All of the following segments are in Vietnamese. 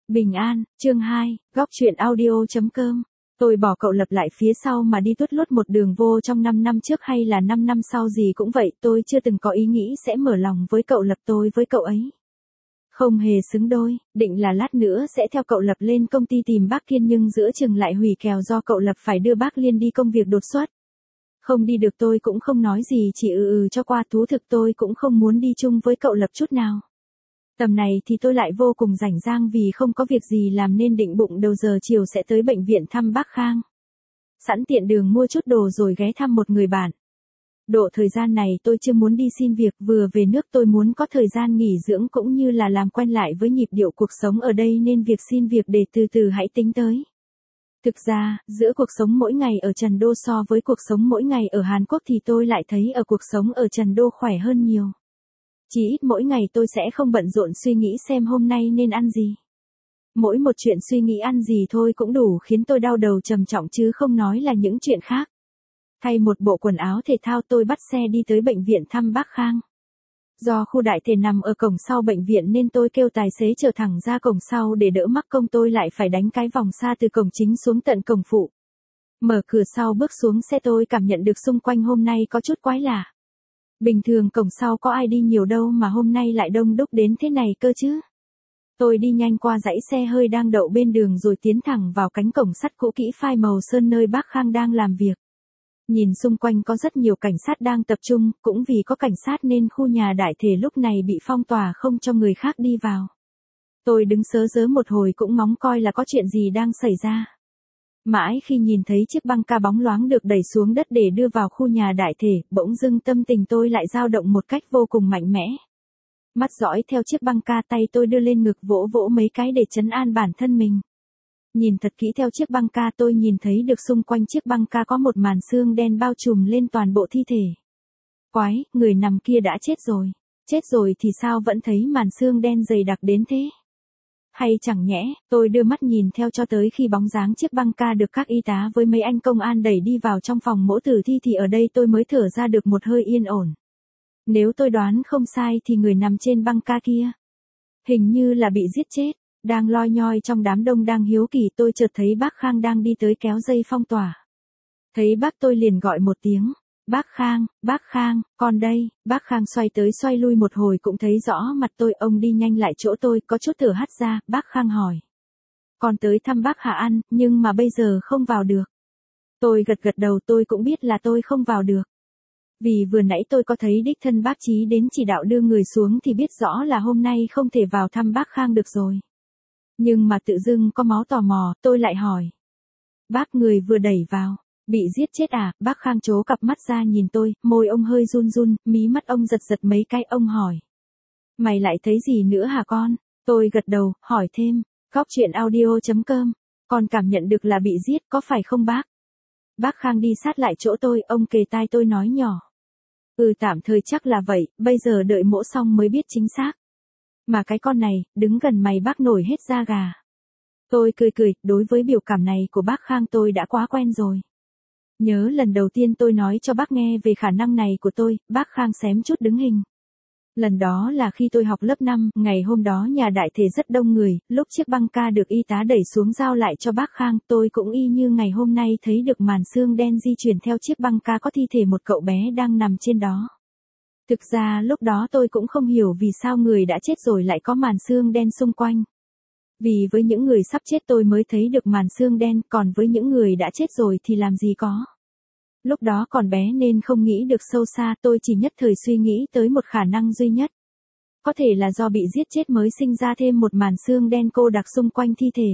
Bình an, chương 2, góc chuyện audio.com. Tôi bỏ cậu Lập lại phía sau mà đi tuốt lút một đường vô trong 5 năm trước hay là 5 năm sau gì cũng vậy, tôi chưa từng có ý nghĩ sẽ mở lòng với cậu Lập, tôi với cậu ấy không hề xứng đôi, định là lát nữa sẽ theo cậu Lập lên công ty tìm bác Kiên nhưng giữa chừng lại hủy kèo do cậu Lập phải đưa bác Liên đi công việc đột xuất. Không đi được tôi cũng không nói gì, chỉ cho qua, thú thực tôi cũng không muốn đi chung với cậu Lập chút nào. Tầm này thì tôi lại vô cùng rảnh rang vì không có việc gì làm nên định bụng đầu giờ chiều sẽ tới bệnh viện thăm bác Khang. Sẵn tiện đường mua chút đồ rồi ghé thăm một người bạn. Độ thời gian này tôi chưa muốn đi xin việc, vừa về nước tôi muốn có thời gian nghỉ dưỡng cũng như là làm quen lại với nhịp điệu cuộc sống ở đây nên việc xin việc để từ từ hãy tính tới. Thực ra, giữa cuộc sống mỗi ngày ở Trần Đô so với cuộc sống mỗi ngày ở Hàn Quốc thì tôi lại thấy ở cuộc sống ở Trần Đô khỏe hơn nhiều. Chỉ ít mỗi ngày tôi sẽ không bận rộn suy nghĩ xem hôm nay nên ăn gì. Mỗi một chuyện suy nghĩ ăn gì thôi cũng đủ khiến tôi đau đầu trầm trọng chứ không nói là những chuyện khác. Thay một bộ quần áo thể thao tôi bắt xe đi tới bệnh viện thăm bác Khang. Do khu đại thể nằm ở cổng sau bệnh viện nên tôi kêu tài xế chở thẳng ra cổng sau để đỡ mắc công tôi lại phải đánh cái vòng xa từ cổng chính xuống tận cổng phụ. Mở cửa sau bước xuống xe tôi cảm nhận được xung quanh hôm nay có chút quái lạ. Bình thường cổng sau có ai đi nhiều đâu mà hôm nay lại đông đúc đến thế này cơ chứ. Tôi đi nhanh qua dãy xe hơi đang đậu bên đường rồi tiến thẳng vào cánh cổng sắt cũ kỹ phai màu sơn nơi bác Khang đang làm việc. Nhìn xung quanh có rất nhiều cảnh sát đang tập trung, cũng vì có cảnh sát nên khu nhà đại thể lúc này bị phong tỏa không cho người khác đi vào. Tôi đứng sớ rớ một hồi cũng ngóng coi là có chuyện gì đang xảy ra. Mãi khi nhìn thấy chiếc băng ca bóng loáng được đẩy xuống đất để đưa vào khu nhà đại thể, bỗng dưng tâm tình tôi lại dao động một cách vô cùng mạnh mẽ. Mắt dõi theo chiếc băng ca, tay tôi đưa lên ngực vỗ vỗ mấy cái để trấn an bản thân mình. Nhìn thật kỹ theo chiếc băng ca tôi nhìn thấy được xung quanh chiếc băng ca có một màn xương đen bao trùm lên toàn bộ thi thể. Quái, người nằm kia đã chết rồi. Chết rồi thì sao vẫn thấy màn xương đen dày đặc đến thế? Hay chẳng nhẽ, tôi đưa mắt nhìn theo cho tới khi bóng dáng chiếc băng ca được các y tá với mấy anh công an đẩy đi vào trong phòng mổ tử thi thì ở đây tôi mới thở ra được một hơi yên ổn. Nếu tôi đoán không sai thì người nằm trên băng ca kia hình như là bị giết chết. Đang loi nhoi trong đám đông đang hiếu kỳ tôi chợt thấy bác Khang đang đi tới kéo dây phong tỏa. Thấy bác tôi liền gọi một tiếng. Bác Khang, con đây. Bác Khang xoay tới xoay lui một hồi cũng thấy rõ mặt tôi, ông đi nhanh lại chỗ tôi, có chút thở hắt ra. Bác Khang hỏi. Con tới thăm bác Hà An, nhưng mà bây giờ không vào được. Tôi gật đầu, tôi cũng biết là tôi không vào được. Vì vừa nãy tôi có thấy đích thân bác Chí đến chỉ đạo đưa người xuống thì biết rõ là hôm nay không thể vào thăm bác Khang được rồi. Nhưng mà tự dưng có máu tò mò, tôi lại hỏi. Bác người vừa đẩy vào, bị giết chết à? Bác Khang trố cặp mắt ra nhìn tôi, môi ông hơi run run, mí mắt ông giật giật mấy cái, ông hỏi. Mày lại thấy gì nữa hả con? Tôi gật đầu, hỏi thêm. Góc chuyện audio.com. Con cảm nhận được là bị giết có phải không bác? Bác Khang đi sát lại chỗ tôi, ông kề tai tôi nói nhỏ. Tạm thời chắc là vậy, bây giờ đợi mổ xong mới biết chính xác. Mà cái con này, đứng gần mày bác nổi hết da gà. Tôi cười, đối với biểu cảm này của bác Khang tôi đã quá quen rồi. Nhớ lần đầu tiên tôi nói cho bác nghe về khả năng này của tôi, bác Khang xém chút đứng hình. Lần đó là khi tôi học lớp 5, ngày hôm đó nhà đại thể rất đông người, lúc chiếc băng ca được y tá đẩy xuống giao lại cho bác Khang, tôi cũng y như ngày hôm nay thấy được màn xương đen di chuyển theo chiếc băng ca có thi thể một cậu bé đang nằm trên đó. Thực ra lúc đó tôi cũng không hiểu vì sao người đã chết rồi lại có màn xương đen xung quanh. Vì với những người sắp chết tôi mới thấy được màn xương đen, còn với những người đã chết rồi thì làm gì có. Lúc đó còn bé nên không nghĩ được sâu xa, tôi chỉ nhất thời suy nghĩ tới một khả năng duy nhất. Có thể là do bị giết chết mới sinh ra thêm một màn xương đen cô đặc xung quanh thi thể.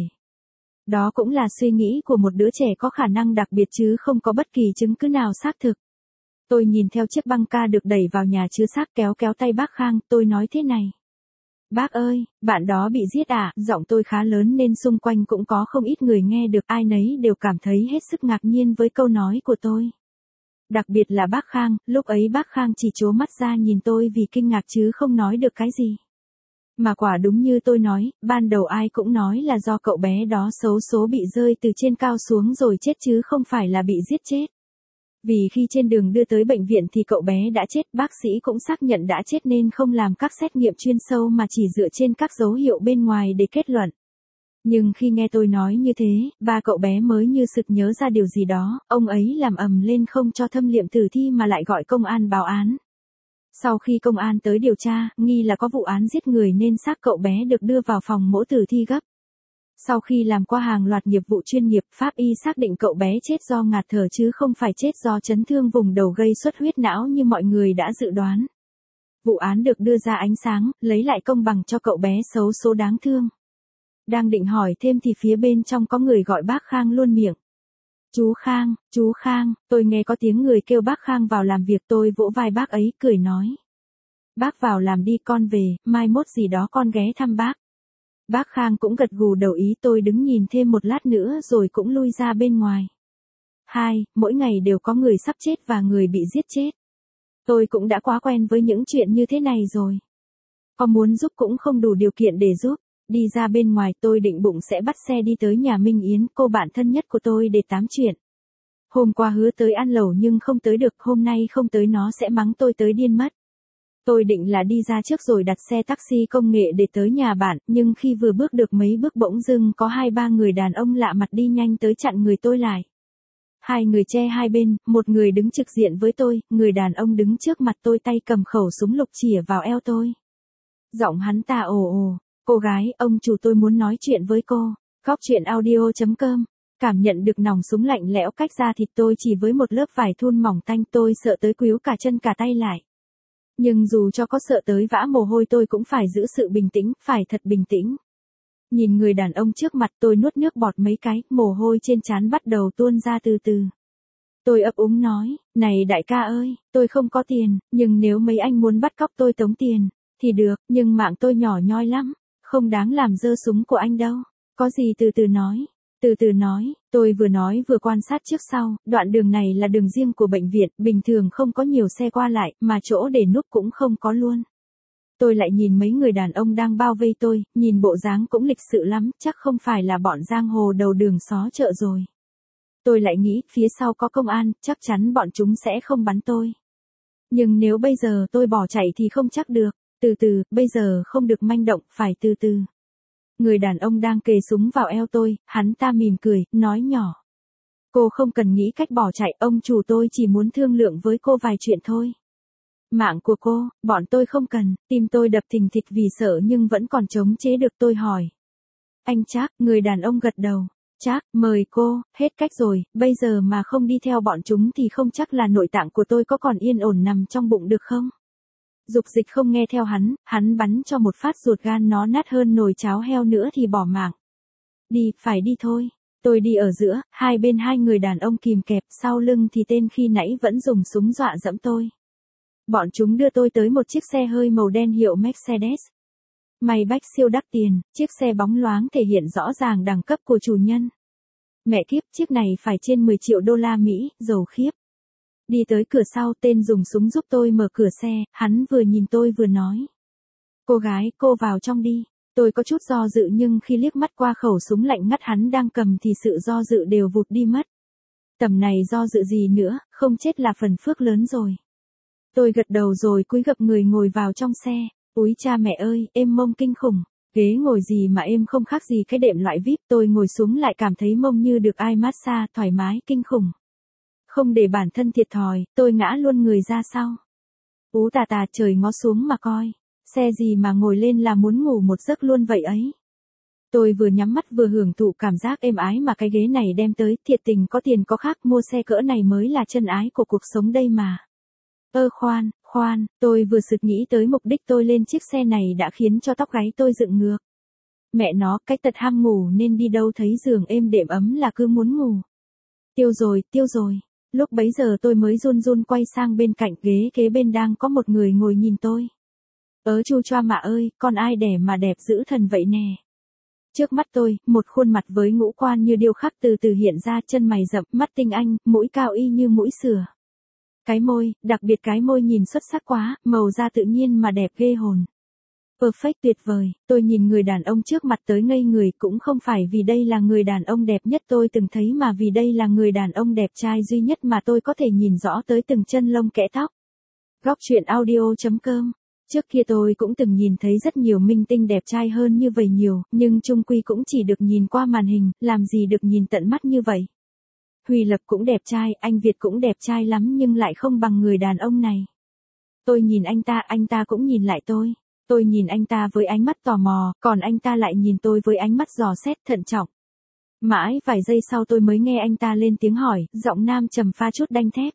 Đó cũng là suy nghĩ của một đứa trẻ có khả năng đặc biệt chứ không có bất kỳ chứng cứ nào xác thực. Tôi nhìn theo chiếc băng ca được đẩy vào nhà chứa xác, kéo tay bác Khang, tôi nói thế này. Bác ơi, bạn đó bị giết à? Giọng tôi khá lớn nên xung quanh cũng có không ít người nghe được, ai nấy đều cảm thấy hết sức ngạc nhiên với câu nói của tôi. Đặc biệt là bác Khang, lúc ấy bác Khang chỉ trố mắt ra nhìn tôi vì kinh ngạc chứ không nói được cái gì. Mà quả đúng như tôi nói, ban đầu ai cũng nói là do cậu bé đó xấu số bị rơi từ trên cao xuống rồi chết chứ không phải là bị giết chết. Vì khi trên đường đưa tới bệnh viện thì cậu bé đã chết, bác sĩ cũng xác nhận đã chết nên không làm các xét nghiệm chuyên sâu mà chỉ dựa trên các dấu hiệu bên ngoài để kết luận. Nhưng khi nghe tôi nói như thế, ba cậu bé mới như sực nhớ ra điều gì đó, ông ấy làm ầm lên không cho Thâm Liệm tử thi mà lại gọi công an báo án. Sau khi công an tới điều tra, nghi là có vụ án giết người nên xác cậu bé được đưa vào phòng mổ tử thi gấp. Sau khi làm qua hàng loạt nghiệp vụ chuyên nghiệp, pháp y xác định cậu bé chết do ngạt thở chứ không phải chết do chấn thương vùng đầu gây xuất huyết não như mọi người đã dự đoán. Vụ án được đưa ra ánh sáng, lấy lại công bằng cho cậu bé xấu số đáng thương. Đang định hỏi thêm thì phía bên trong có người gọi bác Khang luôn miệng. Chú Khang, tôi nghe có tiếng người kêu bác Khang vào làm việc, tôi vỗ vai bác ấy, cười nói. Bác vào làm đi, con về, mai mốt gì đó con ghé thăm bác. Bác Khang cũng gật gù đầu ý, tôi đứng nhìn thêm một lát nữa rồi cũng lui ra bên ngoài. Mỗi ngày đều có người sắp chết và người bị giết chết. Tôi cũng đã quá quen với những chuyện như thế này rồi. Có muốn giúp cũng không đủ điều kiện để giúp. Đi ra bên ngoài tôi định bụng sẽ bắt xe đi tới nhà Minh Yến, cô bạn thân nhất của tôi để tám chuyện. Hôm qua hứa tới ăn lẩu nhưng không tới được, hôm nay không tới nó sẽ mắng tôi tới điên mất. Tôi định là đi ra trước rồi đặt xe taxi công nghệ để tới nhà bạn, nhưng khi vừa bước được mấy bước bỗng dưng có 2-3 người đàn ông lạ mặt đi nhanh tới chặn người tôi lại. 2 người che hai bên, một người đứng trực diện với tôi, người đàn ông đứng trước mặt tôi tay cầm khẩu súng lục chĩa vào eo tôi. Giọng hắn ta ồ, cô gái, ông chủ tôi muốn nói chuyện với cô. Góc truyện audio.com. Cảm nhận được nòng súng lạnh lẽo cách ra thịt tôi chỉ với một lớp vải thun mỏng tanh, tôi sợ tới quýu cả chân cả tay lại. Nhưng dù cho có sợ tới vã mồ hôi tôi cũng phải giữ sự bình tĩnh, phải thật bình tĩnh. Nhìn người đàn ông trước mặt tôi nuốt nước bọt mấy cái, mồ hôi trên trán bắt đầu tuôn ra từ từ. Tôi ấp úng nói, này đại ca ơi, tôi không có tiền, nhưng nếu mấy anh muốn bắt cóc tôi tống tiền, thì được, nhưng mạng tôi nhỏ nhoi lắm, không đáng làm dơ súng của anh đâu. Có gì từ từ nói, tôi vừa nói vừa quan sát trước sau, đoạn đường này là đường riêng của bệnh viện, bình thường không có nhiều xe qua lại, mà chỗ để núp cũng không có luôn. Tôi lại nhìn mấy người đàn ông đang bao vây tôi, nhìn bộ dáng cũng lịch sự lắm, chắc không phải là bọn giang hồ đầu đường xó chợ rồi. Tôi lại nghĩ, phía sau có công an, chắc chắn bọn chúng sẽ không bắn tôi. Nhưng nếu bây giờ tôi bỏ chạy thì không chắc được. Từ từ, bây giờ không được manh động, phải từ từ. Người đàn ông đang kề súng vào eo tôi, hắn ta mỉm cười, nói nhỏ. Cô không cần nghĩ cách bỏ chạy, ông chủ tôi chỉ muốn thương lượng với cô vài chuyện thôi. Mạng của cô, bọn tôi không cần, tim tôi đập thình thịch vì sợ nhưng vẫn còn chống chế được, tôi hỏi. Anh Trác, người đàn ông gật đầu. Trác, mời cô, hết cách rồi, bây giờ mà không đi theo bọn chúng thì không chắc là nội tạng của tôi có còn yên ổn nằm trong bụng được không? Dục dịch không nghe theo hắn bắn cho một phát ruột gan nó nát hơn nồi cháo heo nữa thì bỏ mạng. Đi, phải đi thôi. Tôi đi ở giữa, hai bên 2 người đàn ông kìm kẹp, sau lưng thì tên khi nãy vẫn dùng súng dọa dẫm tôi. Bọn chúng đưa tôi tới một chiếc xe hơi màu đen hiệu Mercedes. Maybach siêu đắt tiền, chiếc xe bóng loáng thể hiện rõ ràng đẳng cấp của chủ nhân. Mẹ kiếp, chiếc này phải trên 10 triệu đô la Mỹ, giàu khiếp. Đi tới cửa sau, tên dùng súng giúp tôi mở cửa xe, hắn vừa nhìn tôi vừa nói. Cô gái, cô vào trong đi. Tôi có chút do dự nhưng khi liếc mắt qua khẩu súng lạnh ngắt hắn đang cầm thì sự do dự đều vụt đi mất. Tầm này do dự gì nữa, không chết là phần phước lớn rồi. Tôi gật đầu rồi cúi gập người ngồi vào trong xe. Úi cha mẹ ơi, êm mông kinh khủng. Ghế ngồi gì mà êm không khác gì cái đệm loại VIP, tôi ngồi xuống lại cảm thấy mông như được ai massage, thoải mái kinh khủng. Không để bản thân thiệt thòi, tôi ngã luôn người ra sau. Ú tà tà trời ngó xuống mà coi. Xe gì mà ngồi lên là muốn ngủ một giấc luôn vậy ấy. Tôi vừa nhắm mắt vừa hưởng thụ cảm giác êm ái mà cái ghế này đem tới, thiệt tình có tiền có khác, mua xe cỡ này mới là chân ái của cuộc sống đây mà. Khoan, tôi vừa sực nghĩ tới mục đích tôi lên chiếc xe này đã khiến cho tóc gáy tôi dựng ngược. Mẹ nó, cái tật ham ngủ nên đi đâu thấy giường êm đệm ấm là cứ muốn ngủ. Tiêu rồi. Lúc bấy giờ tôi mới run run quay sang bên cạnh, ghế kế bên đang có một người ngồi nhìn tôi. Chu choa mạ ơi, con ai đẻ mà đẹp dữ thần vậy nè. Trước mắt tôi, một khuôn mặt với ngũ quan như điêu khắc từ từ hiện ra, chân mày rậm, mắt tinh anh, mũi cao y như mũi sửa. Cái môi, đặc biệt cái môi nhìn xuất sắc quá, màu da tự nhiên mà đẹp ghê hồn. Perfect, tuyệt vời, tôi nhìn người đàn ông trước mặt tới ngây người, cũng không phải vì đây là người đàn ông đẹp nhất tôi từng thấy mà vì đây là người đàn ông đẹp trai duy nhất mà tôi có thể nhìn rõ tới từng chân lông kẽ tóc. Góc truyện audio.com Trước kia tôi cũng từng nhìn thấy rất nhiều minh tinh đẹp trai hơn như vậy nhiều, nhưng chung quy cũng chỉ được nhìn qua màn hình, làm gì được nhìn tận mắt như vậy. Huy Lập cũng đẹp trai, anh Việt cũng đẹp trai lắm nhưng lại không bằng người đàn ông này. Tôi nhìn anh ta cũng nhìn lại tôi. Tôi nhìn anh ta với ánh mắt tò mò, còn anh ta lại nhìn tôi với ánh mắt dò xét thận trọng. Mãi vài giây sau tôi mới nghe anh ta lên tiếng hỏi, giọng nam trầm pha chút đanh thép.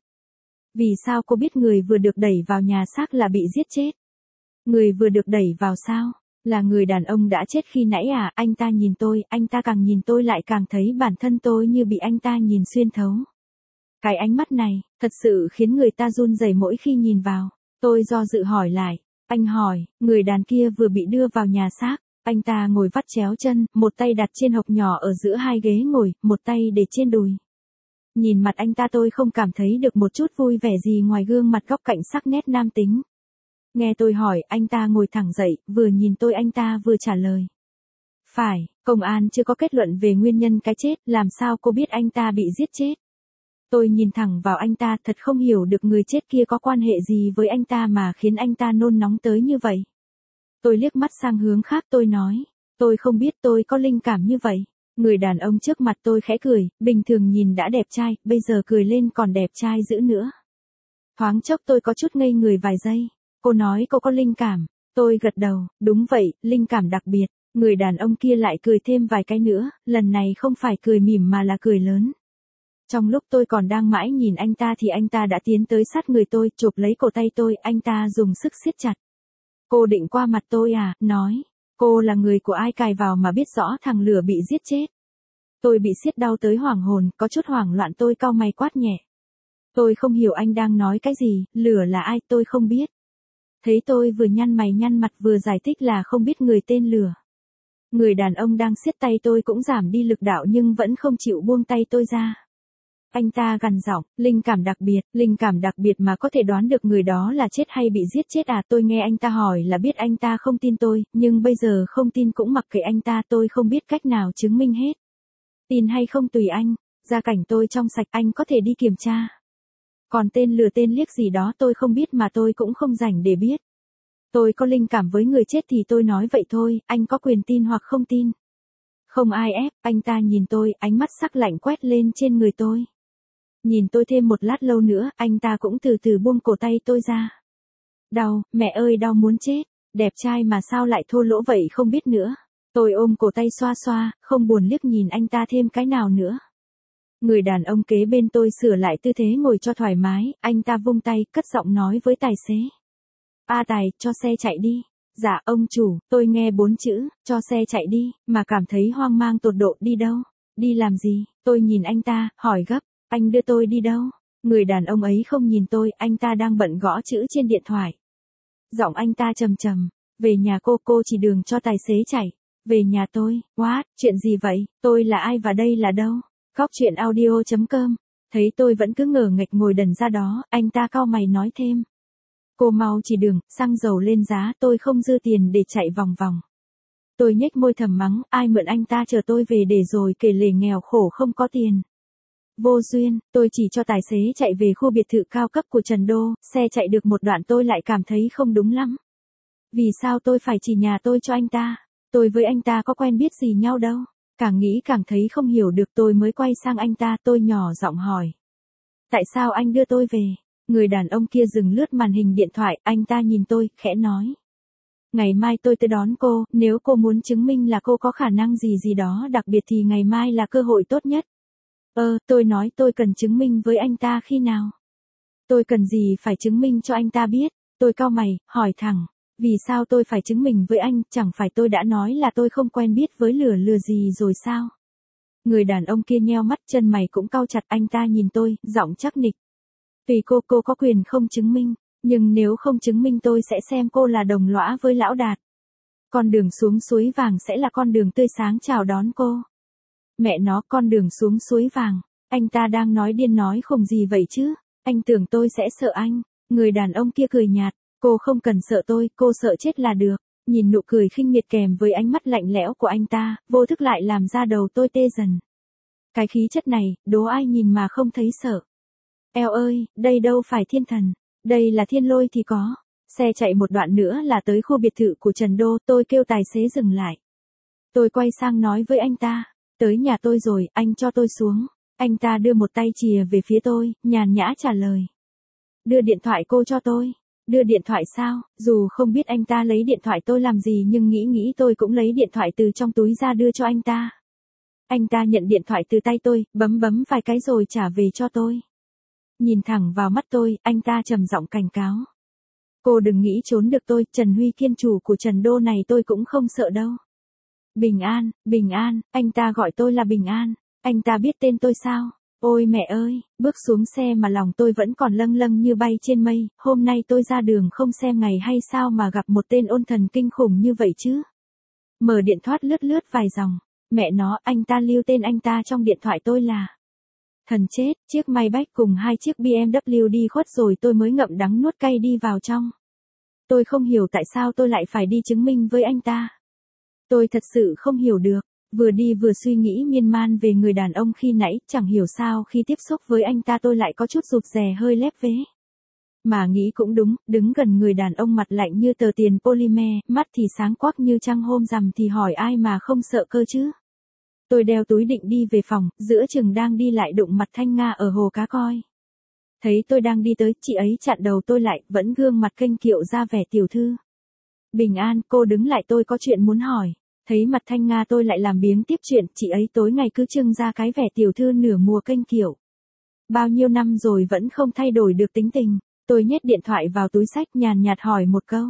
Vì sao cô biết người vừa được đẩy vào nhà xác là bị giết chết? Người vừa được đẩy vào sao? Là người đàn ông đã chết khi nãy à? Anh ta nhìn tôi, anh ta càng nhìn tôi lại càng thấy bản thân tôi như bị anh ta nhìn xuyên thấu. Cái ánh mắt này, thật sự khiến người ta run rẩy mỗi khi nhìn vào. Tôi do dự hỏi lại. Anh hỏi, người đàn kia vừa bị đưa vào nhà xác. Anh ta ngồi vắt chéo chân, một tay đặt trên hộc nhỏ ở giữa hai ghế ngồi, một tay để trên đùi. Nhìn mặt anh ta tôi không cảm thấy được một chút vui vẻ gì ngoài gương mặt góc cạnh sắc nét nam tính. Nghe tôi hỏi, anh ta ngồi thẳng dậy, vừa nhìn tôi anh ta vừa trả lời. Phải, công an chưa có kết luận về nguyên nhân cái chết, làm sao cô biết anh ta bị giết chết? Tôi nhìn thẳng vào anh ta, thật không hiểu được người chết kia có quan hệ gì với anh ta mà khiến anh ta nôn nóng tới như vậy. Tôi liếc mắt sang hướng khác tôi nói, tôi không biết tôi có linh cảm như vậy. Người đàn ông trước mặt tôi khẽ cười, bình thường nhìn đã đẹp trai, bây giờ cười lên còn đẹp trai dữ nữa. Thoáng chốc tôi có chút ngây người vài giây. Cô nói cô có linh cảm. Tôi gật đầu, đúng vậy, linh cảm đặc biệt. Người đàn ông kia lại cười thêm vài cái nữa, lần này không phải cười mỉm mà là cười lớn. Trong lúc tôi còn đang mãi nhìn anh ta thì anh ta đã tiến tới sát người tôi, chộp lấy cổ tay tôi, anh ta dùng sức siết chặt. Cô định qua mặt tôi à, nói. Cô là người của ai cài vào mà biết rõ thằng lửa bị giết chết. Tôi bị siết đau tới hoảng hồn, có chút hoảng loạn tôi cau mày quát nhẹ. Tôi không hiểu anh đang nói cái gì, lửa là ai tôi không biết. Thấy tôi vừa nhăn mày nhăn mặt vừa giải thích là không biết người tên lửa. Người đàn ông đang siết tay tôi cũng giảm đi lực đạo nhưng vẫn không chịu buông tay tôi ra. Anh ta gằn giọng, linh cảm đặc biệt mà có thể đoán được người đó là chết hay bị giết chết à? Tôi nghe anh ta hỏi là biết anh ta không tin tôi, nhưng bây giờ không tin cũng mặc kệ anh ta, tôi không biết cách nào chứng minh hết. Tin hay không tùy anh, gia cảnh tôi trong sạch anh có thể đi kiểm tra. Còn tên lừa tên liếc gì đó tôi không biết mà tôi cũng không rảnh để biết. Tôi có linh cảm với người chết thì tôi nói vậy thôi, anh có quyền tin hoặc không tin. Không ai ép, anh ta nhìn tôi, ánh mắt sắc lạnh quét lên trên người tôi. Nhìn tôi thêm một lát lâu nữa, anh ta cũng từ từ buông cổ tay tôi ra. Đau, mẹ ơi đau muốn chết, đẹp trai mà sao lại thô lỗ vậy không biết nữa. Tôi ôm cổ tay xoa xoa, không buồn liếc nhìn anh ta thêm cái nào nữa. Người đàn ông kế bên tôi sửa lại tư thế ngồi cho thoải mái, anh ta vung tay, cất giọng nói với tài xế. A Tài, cho xe chạy đi. Dạ ông chủ, tôi nghe 4 chữ, cho xe chạy đi, mà cảm thấy hoang mang tột độ. Đi đâu? Đi làm gì? Tôi nhìn anh ta, hỏi gấp, anh đưa tôi đi đâu? Người đàn ông ấy không nhìn tôi, anh ta đang bận gõ chữ trên điện thoại. Giọng anh ta trầm trầm, về nhà cô chỉ đường cho tài xế chạy. Về nhà tôi, what, chuyện gì vậy, tôi là ai và đây là đâu? Góc chuyện audio.com, thấy tôi vẫn cứ ngờ nghệch ngồi đần ra đó, anh ta cau mày nói thêm. Cô mau chỉ đường, xăng dầu lên giá, tôi không dư tiền để chạy vòng vòng. Tôi nhếch môi thầm mắng, ai mượn anh ta chờ tôi về để rồi kể lể nghèo khổ không có tiền. Vô duyên, tôi chỉ cho tài xế chạy về khu biệt thự cao cấp của Trần Đô, xe chạy được một đoạn tôi lại cảm thấy không đúng lắm. Vì sao tôi phải chỉ nhà tôi cho anh ta? Tôi với anh ta có quen biết gì nhau đâu. Càng nghĩ càng thấy không hiểu được tôi mới quay sang anh ta tôi nhỏ giọng hỏi. Tại sao anh đưa tôi về? Người đàn ông kia dừng lướt màn hình điện thoại, anh ta nhìn tôi, khẽ nói. Ngày mai tôi tới đón cô, nếu cô muốn chứng minh là cô có khả năng gì đó đặc biệt thì ngày mai là cơ hội tốt nhất. Tôi nói tôi cần chứng minh với anh ta khi nào? Tôi cần gì phải chứng minh cho anh ta biết? Tôi cau mày, hỏi thẳng. Vì sao tôi phải chứng minh với anh, chẳng phải tôi đã nói là tôi không quen biết với lừa gì rồi sao? Người đàn ông kia nheo mắt chân mày cũng cau chặt anh ta nhìn tôi, giọng chắc nịch. Tùy cô có quyền không chứng minh, nhưng nếu không chứng minh tôi sẽ xem cô là đồng lõa với lão Đạt. Con đường xuống suối vàng sẽ là con đường tươi sáng chào đón cô. Mẹ nó, con đường xuống suối vàng, anh ta đang nói điên nói khùng gì vậy chứ? Anh tưởng tôi sẽ sợ anh. Người đàn ông kia cười nhạt, cô không cần sợ tôi, cô sợ chết là được. Nhìn nụ cười khinh miệt kèm với ánh mắt lạnh lẽo của anh ta, vô thức lại làm ra đầu tôi tê dần. Cái khí chất này, đố ai nhìn mà không thấy sợ. Eo ơi, đây đâu phải thiên thần, đây là thiên lôi thì có. Xe chạy một đoạn nữa là tới khu biệt thự của Trần Đô, tôi kêu tài xế dừng lại. Tôi quay sang nói với anh ta, tới nhà tôi rồi, anh cho tôi xuống. Anh ta đưa một tay chìa về phía tôi, nhàn nhã trả lời. Đưa điện thoại cô cho tôi. Đưa điện thoại sao? Dù không biết anh ta lấy điện thoại tôi làm gì nhưng nghĩ tôi cũng lấy điện thoại từ trong túi ra đưa cho anh ta. Anh ta nhận điện thoại từ tay tôi, bấm vài cái rồi trả về cho tôi. Nhìn thẳng vào mắt tôi, anh ta trầm giọng cảnh cáo. Cô đừng nghĩ trốn được tôi, Trần Huy Kiên chủ của Trần Đô này tôi cũng không sợ đâu. Bình An, anh ta gọi tôi là Bình An. Anh ta biết tên tôi sao? Ôi mẹ ơi, bước xuống xe mà lòng tôi vẫn còn lâng lâng như bay trên mây, hôm nay tôi ra đường không xem ngày hay sao mà gặp một tên ôn thần kinh khủng như vậy chứ. Mở điện thoại lướt vài dòng, mẹ nó, anh ta lưu tên anh ta trong điện thoại tôi là. Thần chết, chiếc Maybach cùng 2 chiếc BMW đi khuất rồi tôi mới ngậm đắng nuốt cay đi vào trong. Tôi không hiểu tại sao tôi lại phải đi chứng minh với anh ta. Tôi thật sự không hiểu được. Vừa đi vừa suy nghĩ miên man về người đàn ông khi nãy, chẳng hiểu sao khi tiếp xúc với anh ta tôi lại có chút rụt rè hơi lép vế. Mà nghĩ cũng đúng, đứng gần người đàn ông mặt lạnh như tờ tiền polymer, mắt thì sáng quắc như trăng hôm rằm thì hỏi ai mà không sợ cơ chứ. Tôi đeo túi định đi về phòng, giữa chừng đang đi lại đụng mặt Thanh Nga ở hồ cá coi. Thấy tôi đang đi tới, chị ấy chặn đầu tôi lại, vẫn gương mặt kênh kiệu ra vẻ tiểu thư. Bình An, cô đứng lại tôi có chuyện muốn hỏi. Thấy mặt Thanh Nga tôi lại làm biếng tiếp chuyện, chị ấy tối ngày cứ trưng ra cái vẻ tiểu thư nửa mùa kênh kiệu. Bao nhiêu năm rồi vẫn không thay đổi được tính tình, tôi nhét điện thoại vào túi xách nhàn nhạt hỏi một câu.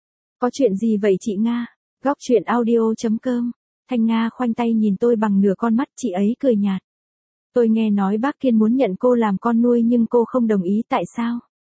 Có chuyện gì vậy chị Nga? Góc chuyện audio.com. Thanh Nga khoanh tay nhìn tôi bằng nửa con mắt, chị ấy cười nhạt. Tôi nghe nói bác Kiên muốn nhận cô làm con nuôi nhưng cô không đồng ý, tại sao?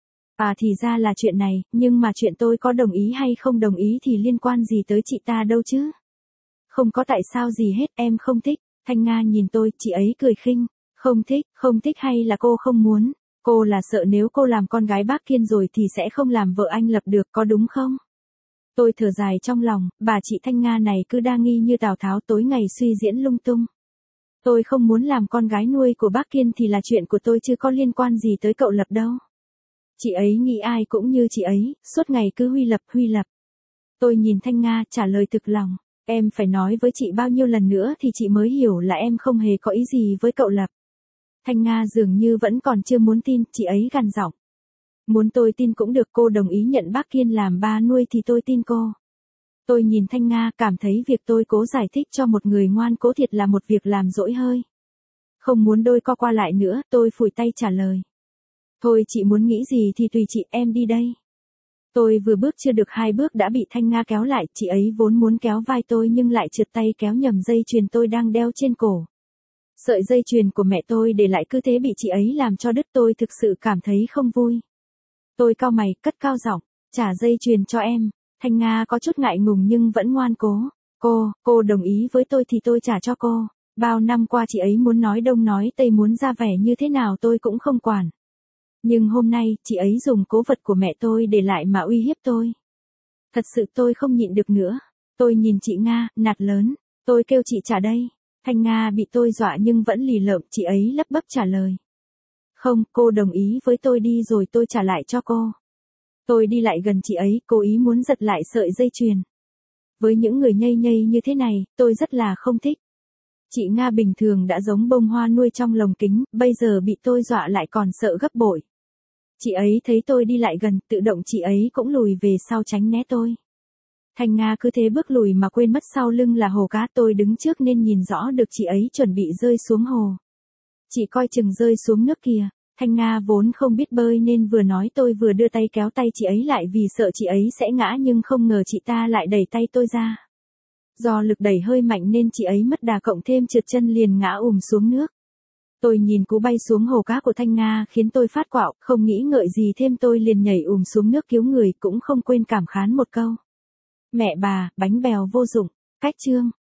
À thì ra là chuyện này, nhưng mà chuyện tôi có đồng ý hay không đồng ý thì liên quan gì tới chị ta đâu chứ? Không có tại sao gì hết, em không thích. Thanh Nga nhìn tôi, chị ấy cười khinh. Không thích hay là cô không muốn? Cô là sợ nếu cô làm con gái bác Kiên rồi thì sẽ không làm vợ anh Lập được, có đúng không? Tôi thở dài trong lòng, bà chị Thanh Nga này cứ đa nghi như Tào Tháo tối ngày suy diễn lung tung. Tôi không muốn làm con gái nuôi của bác Kiên thì là chuyện của tôi chứ có liên quan gì tới cậu Lập đâu. Chị ấy nghĩ ai cũng như chị ấy, suốt ngày cứ Huy Lập. Tôi nhìn Thanh Nga trả lời thực lòng. Em phải nói với chị bao nhiêu lần nữa thì chị mới hiểu là em không hề có ý gì với cậu Lập. Thanh Nga dường như vẫn còn chưa muốn tin, chị ấy gằn giọng. Muốn tôi tin cũng được, cô đồng ý nhận bác Kiên làm ba nuôi thì tôi tin cô. Tôi nhìn Thanh Nga cảm thấy việc tôi cố giải thích cho một người ngoan cố thiệt là một việc làm dỗi hơi. Không muốn đôi co qua lại nữa, tôi phủi tay trả lời. Thôi chị muốn nghĩ gì thì tùy chị, em đi đây. Tôi vừa bước chưa được 2 bước đã bị Thanh Nga kéo lại, chị ấy vốn muốn kéo vai tôi nhưng lại trượt tay kéo nhầm dây chuyền tôi đang đeo trên cổ. Sợi dây chuyền của mẹ tôi để lại cứ thế bị chị ấy làm cho đứt, tôi thực sự cảm thấy không vui. Tôi cau mày, cất cao giọng, trả dây chuyền cho em. Thanh Nga có chút ngại ngùng nhưng vẫn ngoan cố. Cô đồng ý với tôi thì tôi trả cho cô. Bao năm qua chị ấy muốn nói đông nói tây, muốn ra vẻ như thế nào tôi cũng không quản. Nhưng hôm nay, chị ấy dùng cố vật của mẹ tôi để lại mà uy hiếp tôi. Thật sự tôi không nhịn được nữa. Tôi nhìn chị Nga, nạt lớn. Tôi kêu chị trả đây. Thanh Nga bị tôi dọa nhưng vẫn lì lợm, chị ấy lắp bắp trả lời. Không, cô đồng ý với tôi đi rồi tôi trả lại cho cô. Tôi đi lại gần chị ấy, cố ý muốn giật lại sợi dây chuyền. Với những người nhây nhây như thế này, tôi rất là không thích. Chị Nga bình thường đã giống bông hoa nuôi trong lồng kính, bây giờ bị tôi dọa lại còn sợ gấp bội. Chị ấy thấy tôi đi lại gần, tự động chị ấy cũng lùi về sau tránh né tôi. Thanh Nga cứ thế bước lùi mà quên mất sau lưng là hồ cá, tôi đứng trước nên nhìn rõ được chị ấy chuẩn bị rơi xuống hồ. Chị coi chừng rơi xuống nước kìa. Thanh Nga vốn không biết bơi nên vừa nói tôi vừa đưa tay kéo tay chị ấy lại vì sợ chị ấy sẽ ngã, nhưng không ngờ chị ta lại đẩy tay tôi ra. Do lực đẩy hơi mạnh nên chị ấy mất đà cộng thêm trượt chân liền ngã xuống nước. Tôi nhìn cú bay xuống hồ cá của Thanh Nga khiến tôi phát quạo, không nghĩ ngợi gì thêm tôi liền nhảy xuống nước cứu người, cũng không quên cảm khán một câu. Mẹ bà, bánh bèo vô dụng. Cách chương.